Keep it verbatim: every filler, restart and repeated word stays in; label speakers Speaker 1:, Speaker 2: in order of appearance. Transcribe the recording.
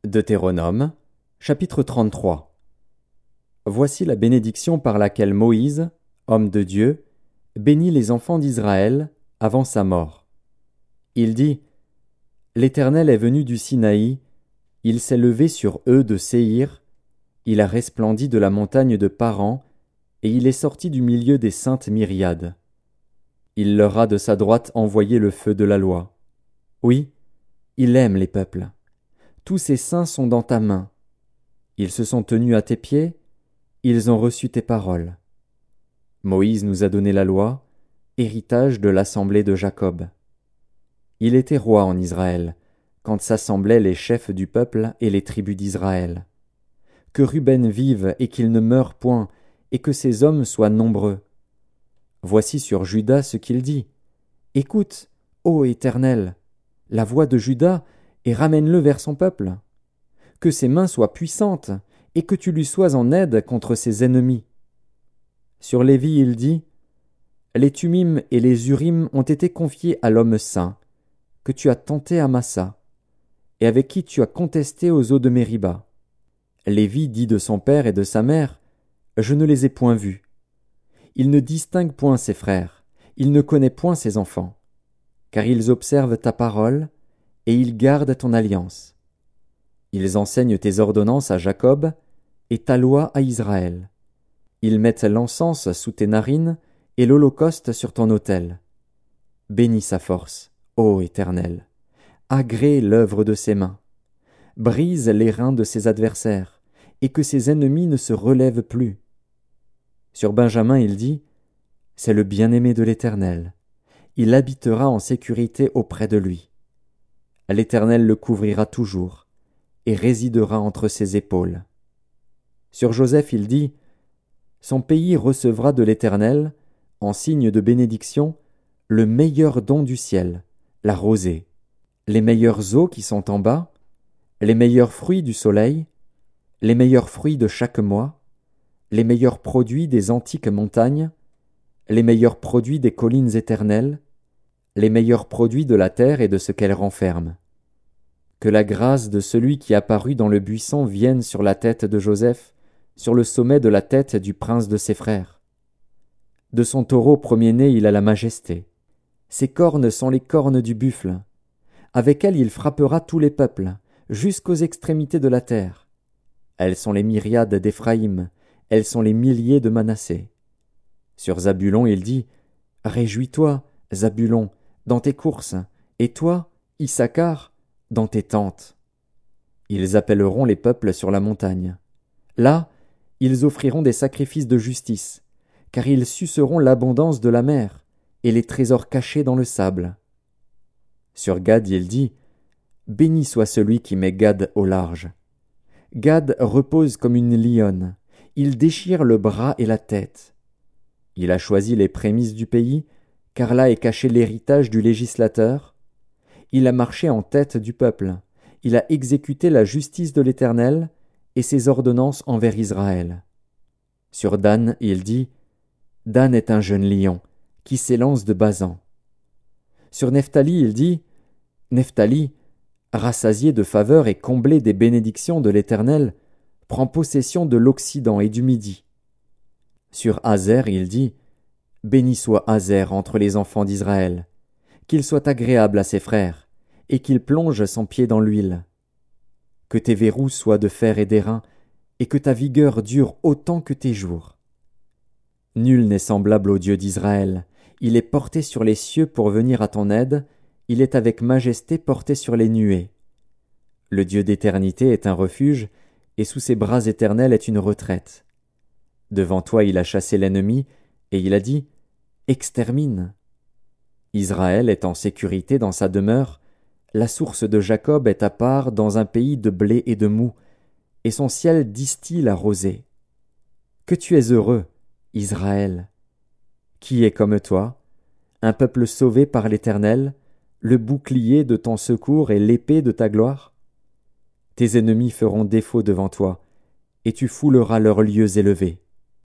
Speaker 1: Deutéronome, chapitre trente-trois. Voici la bénédiction par laquelle Moïse, homme de Dieu, bénit les enfants d'Israël avant sa mort. Il dit : L'Éternel est venu du Sinaï, il s'est levé sur eux de Séhir, il a resplendi de la montagne de Paran, et il est sorti du milieu des saintes myriades. Il leur a de sa droite envoyé le feu de la loi. Oui, il aime les peuples. Tous ses saints sont dans ta main. Ils se sont tenus à tes pieds, ils ont reçu tes paroles. Moïse nous a donné la loi, héritage de l'assemblée de Jacob. Il était roi en Israël, quand s'assemblaient les chefs du peuple et les tribus d'Israël. Que Ruben vive et qu'il ne meure point, et que ses hommes soient nombreux. Voici sur Juda ce qu'il dit. Écoute, ô Éternel, la voix de Juda, et ramène-le vers son peuple. Que ses mains soient puissantes, et que tu lui sois en aide contre ses ennemis. Sur Lévi il dit : Les Tumim et les Urim ont été confiés à l'homme saint, que tu as tenté à Massa, et avec qui tu as contesté aux eaux de Mériba. Lévi dit de son père et de sa mère : Je ne les ai point vus. Il ne distingue point ses frères, il ne connaît point ses enfants, car ils observent ta parole, et ils gardent ton alliance. Ils enseignent tes ordonnances à Jacob, et ta loi à Israël. Ils mettent l'encens sous tes narines, et l'holocauste sur ton autel. Bénis sa force, ô Éternel. Agrée l'œuvre de ses mains. Brise les reins de ses adversaires, et que ses ennemis ne se relèvent plus. Sur Benjamin il dit : C'est le bien-aimé de l'Éternel. Il habitera en sécurité auprès de lui. L'Éternel le couvrira toujours, et résidera entre ses épaules. Sur Joseph il dit : Son pays recevra de l'Éternel, en signe de bénédiction, le meilleur don du ciel, la rosée, les meilleures eaux qui sont en bas, les meilleurs fruits du soleil, les meilleurs fruits de chaque mois, les meilleurs produits des antiques montagnes, les meilleurs produits des collines éternelles, les meilleurs produits de la terre et de ce qu'elle renferme. Que la grâce de celui qui apparut dans le buisson vienne sur la tête de Joseph, sur le sommet de la tête du prince de ses frères. De son taureau premier-né il a la majesté. Ses cornes sont les cornes du buffle. Avec elles il frappera tous les peuples, jusqu'aux extrémités de la terre. Elles sont les myriades d'Éphraïm, elles sont les milliers de Manassé. Sur Zabulon il dit : Réjouis-toi, Zabulon, dans tes courses, et toi, Issachar, dans tes tentes. Ils appelleront les peuples sur la montagne. Là, ils offriront des sacrifices de justice, car ils suceront l'abondance de la mer et les trésors cachés dans le sable. Sur Gad il dit : Béni soit celui qui met Gad au large. Gad repose comme une lionne, il déchire le bras et la tête. Il a choisi les prémices du pays, car là est caché l'héritage du législateur. Il a marché en tête du peuple, il a exécuté la justice de l'Éternel et ses ordonnances envers Israël. Sur Dan il dit : Dan est un jeune lion, qui s'élance de Basan. Sur Nephtali il dit : Nephtali, rassasié de faveur et comblé des bénédictions de l'Éternel, prend possession de l'Occident et du Midi. Sur Azer il dit : Béni soit Azer entre les enfants d'Israël, qu'il soit agréable à ses frères, et qu'il plonge son pied dans l'huile. Que tes verrous soient de fer et d'airain, et que ta vigueur dure autant que tes jours. Nul n'est semblable au Dieu d'Israël, il est porté sur les cieux pour venir à ton aide, il est avec majesté porté sur les nuées. Le Dieu d'éternité est un refuge, et sous ses bras éternels est une retraite. Devant toi il a chassé l'ennemi, et il a dit : Extermine. Israël est en sécurité dans sa demeure, la source de Jacob est à part dans un pays de blé et de moût, et son ciel distille la rosée. Que tu es heureux, Israël! Qui est comme toi, un peuple sauvé par l'Éternel, le bouclier de ton secours et l'épée de ta gloire? Tes ennemis feront défaut devant toi, et tu fouleras leurs lieux élevés.